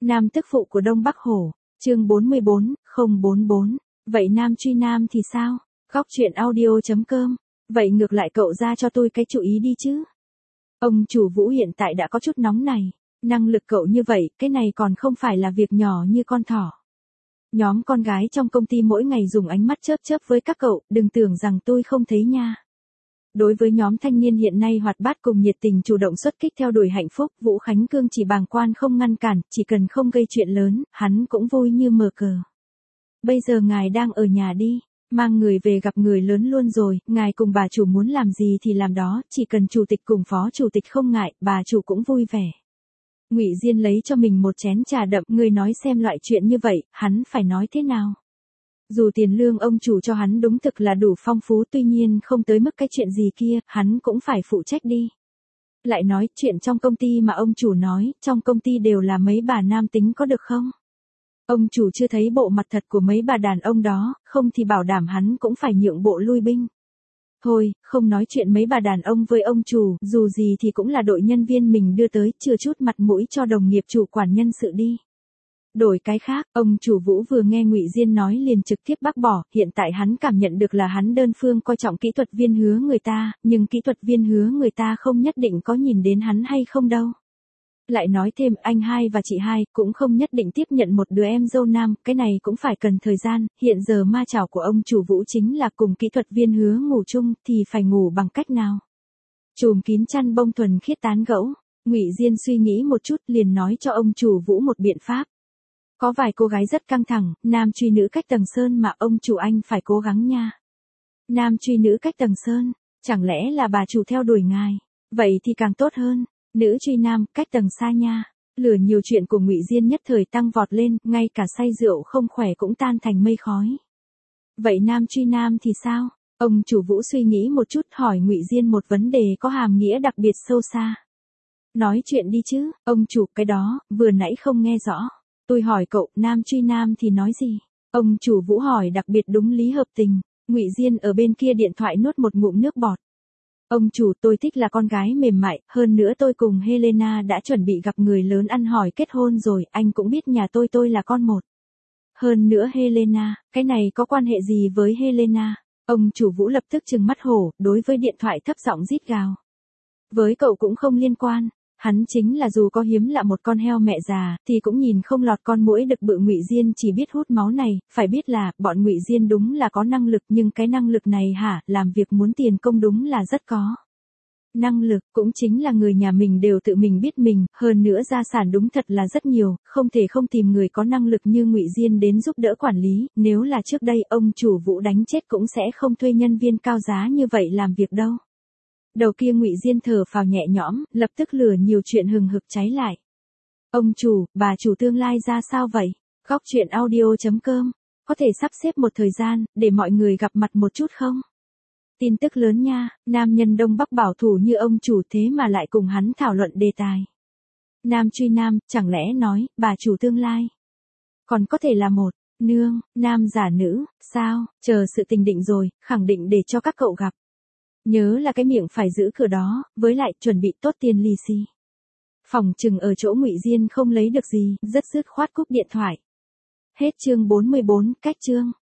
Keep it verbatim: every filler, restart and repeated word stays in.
Nam tức phụ của Đông Bắc Hổ, chương bốn mươi bốn, không bốn bốn. Vậy nam truy nam thì sao? Góc truyện audio chấm com. Vậy ngược lại cậu ra cho tôi cái chú ý đi chứ. Ông chủ Vũ hiện tại đã có chút nóng này. Năng lực cậu như vậy, cái này còn không phải là việc nhỏ như con thỏ. Nhóm con gái trong công ty mỗi ngày dùng ánh mắt chớp chớp với các cậu, đừng tưởng rằng tôi không thấy nha. Đối với nhóm thanh niên hiện nay hoạt bát cùng nhiệt tình chủ động xuất kích theo đuổi hạnh phúc, Vũ Khánh Cương chỉ bàng quan không ngăn cản, chỉ cần không gây chuyện lớn, hắn cũng vui như mở cờ. Bây giờ ngài đang ở nhà đi, mang người về gặp người lớn luôn rồi, ngài cùng bà chủ muốn làm gì thì làm đó, chỉ cần chủ tịch cùng phó chủ tịch không ngại, bà chủ cũng vui vẻ. Ngụy Diên lấy cho mình một chén trà đậm, người nói xem loại chuyện như vậy, hắn phải nói thế nào? Dù tiền lương ông chủ cho hắn đúng thực là đủ phong phú, tuy nhiên không tới mức cái chuyện gì kia, hắn cũng phải phụ trách đi. Lại nói, chuyện trong công ty mà ông chủ nói, trong công ty đều là mấy bà nam tính có được không? Ông chủ chưa thấy bộ mặt thật của mấy bà đàn ông đó, không thì bảo đảm hắn cũng phải nhượng bộ lui binh. Thôi, không nói chuyện mấy bà đàn ông với ông chủ, dù gì thì cũng là đội nhân viên mình đưa tới, chừa chút mặt mũi cho đồng nghiệp chủ quản nhân sự đi. Đổi cái khác, ông chủ Vũ vừa nghe Ngụy Diên nói liền trực tiếp bác bỏ, hiện tại hắn cảm nhận được là hắn đơn phương coi trọng kỹ thuật viên Hứa người ta, nhưng kỹ thuật viên Hứa người ta không nhất định có nhìn đến hắn hay không đâu. Lại nói thêm, anh hai và chị hai cũng không nhất định tiếp nhận một đứa em dâu nam, cái này cũng phải cần thời gian, hiện giờ ma chảo của ông chủ Vũ chính là cùng kỹ thuật viên Hứa ngủ chung, thì phải ngủ bằng cách nào? Chùm kín chăn bông thuần khiết tán gẫu, Ngụy Diên suy nghĩ một chút liền nói cho ông chủ Vũ một biện pháp. Có vài cô gái rất căng thẳng, nam truy nữ cách tầng sơn mà ông chủ anh phải cố gắng nha. Nam truy nữ cách tầng sơn, chẳng lẽ là bà chủ theo đuổi ngài? Vậy thì càng tốt hơn. Nữ truy nam, cách tầng xa nha. Lửa nhiều chuyện của Ngụy Diên nhất thời tăng vọt lên, ngay cả say rượu không khỏe cũng tan thành mây khói. Vậy nam truy nam thì sao? Ông chủ Vũ suy nghĩ một chút hỏi Ngụy Diên một vấn đề có hàm nghĩa đặc biệt sâu xa. Nói chuyện đi chứ, ông chủ, cái đó, vừa nãy không nghe rõ. Tôi hỏi cậu, nam truy nam thì nói gì? Ông chủ Vũ hỏi đặc biệt đúng lý hợp tình. Ngụy Diên ở bên kia điện thoại nuốt một ngụm nước bọt. Ông chủ, tôi thích là con gái mềm mại, hơn nữa tôi cùng Helena đã chuẩn bị gặp người lớn ăn hỏi kết hôn rồi, anh cũng biết nhà tôi tôi là con một. Hơn nữa Helena, cái này có quan hệ gì với Helena? Ông chủ Vũ lập tức trừng mắt hổ, đối với điện thoại thấp giọng rít gào. Với cậu cũng không liên quan. Hắn chính là dù có hiếm lạ một con heo mẹ già, thì cũng nhìn không lọt con muỗi đực bự. Ngụy Diên chỉ biết hút máu này, phải biết là, bọn Ngụy Diên đúng là có năng lực, nhưng cái năng lực này hả, làm việc muốn tiền công đúng là rất có. Năng lực, cũng chính là người nhà mình đều tự mình biết mình, hơn nữa gia sản đúng thật là rất nhiều, không thể không tìm người có năng lực như Ngụy Diên đến giúp đỡ quản lý, nếu là trước đây ông chủ Vũ đánh chết cũng sẽ không thuê nhân viên cao giá như vậy làm việc đâu. Đầu kia Ngụy Diên thở phào nhẹ nhõm, lập tức lửa nhiều chuyện hừng hực cháy lại. Ông chủ, bà chủ tương lai ra sao vậy? Góc truyện audio chấm com, có thể sắp xếp một thời gian, để mọi người gặp mặt một chút không? Tin tức lớn nha, nam nhân Đông Bắc bảo thủ như ông chủ thế mà lại cùng hắn thảo luận đề tài. Nam truy nam, chẳng lẽ nói, bà chủ tương lai? Còn có thể là một, nương, nam giả nữ, sao, chờ sự tình định rồi, khẳng định để cho các cậu gặp. Nhớ là cái miệng phải giữ cửa đó, với lại chuẩn bị tốt tiền lì xì. Phòng chừng ở chỗ Ngụy Diên không lấy được gì, rất dứt khoát cúp điện thoại. Hết chương bốn mươi bốn, cách chương.